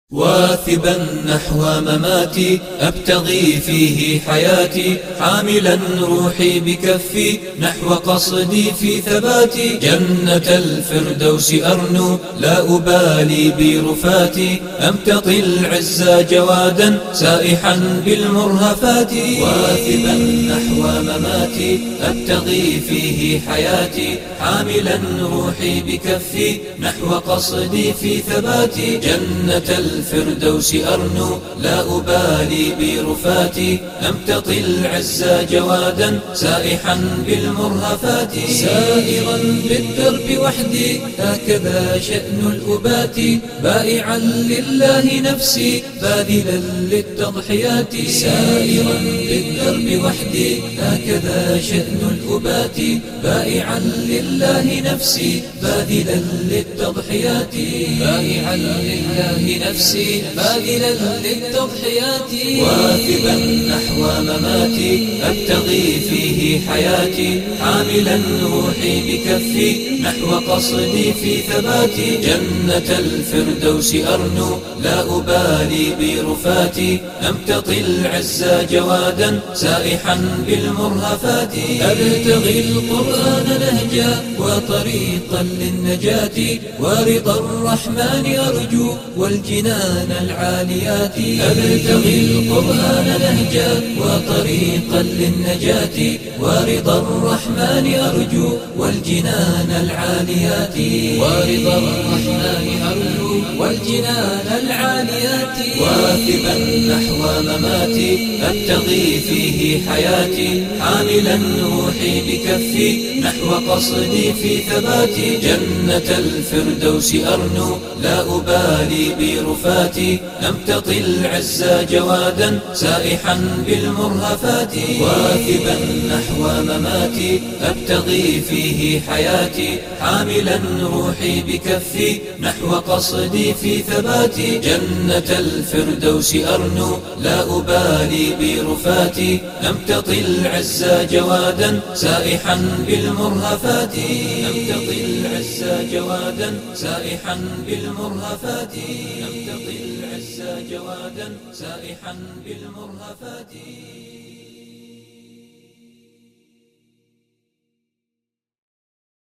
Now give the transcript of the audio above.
واثبا نحو مماتي أبتغي فيه حياتي، حاملا روحي بكفي نحو قصدي في ثباتي، جنة الفردوس أرنو لا أبالي برفاتي، أمتطي العز جوادا سائحا بالمرهفات. واثبا نحو مماتي أبتغي فيه حياتي، حاملا روحي بكفي نحو قصدي في ثباتي، جنة الفردوس أرنو لا أبالي برفاتي، أمتطي العز جوادا سائحا بالمرهفات. سائرا بالدرب وحدي هكذا شأن الأبات، بائعا لله نفسي باذلا للتضحيات. سائرا بالدرب وحدي هكذا شأن الأبات، بائعا لله نفسي باذلا للتضحيات. بائعا لله نفسي باذلا للتضحيات. واثبا نحو مماتي أبتغي فيه حياتي، حاملا روحي بكفي نحو قصدي في ثباتي، جنة الفردوس أرنو لا أبالي برفاتي، أمتطي العز جوادا سائحا بالمرهفات. أبتغي القرآن نهجا وطريقا للنجاة، ورضا الرحمن أرجو والجنان العاليات. أبتغي القرآن نهجا وطريقا للنجاة، ورضا الرحمن أرجو والجنان العاليات. ورضا الرحمن أرجو والجنان العاليات. واثبا نحو مماتي أبتغي فيه حياتي، حاملا روحي بكفي نحو قصدي في ثباتي، جنة الفردوس أرنو لا أبالي برفاتي، أمتطي العز جوادا سائحا بالمرهفات. واثبا نحو مماتي أبتغي فيه حياتي، حاملا روحي بكفي نحو قصدي في ثباتي، جنة الفردوس أرنو لا أبالي برفاتي، أمتطي العز جوادا سائحا بالمرهفات. أمتطي العز جوادا سائحا بالمرهفات. أمتطي العز جوادا سائحا بالمرهفات.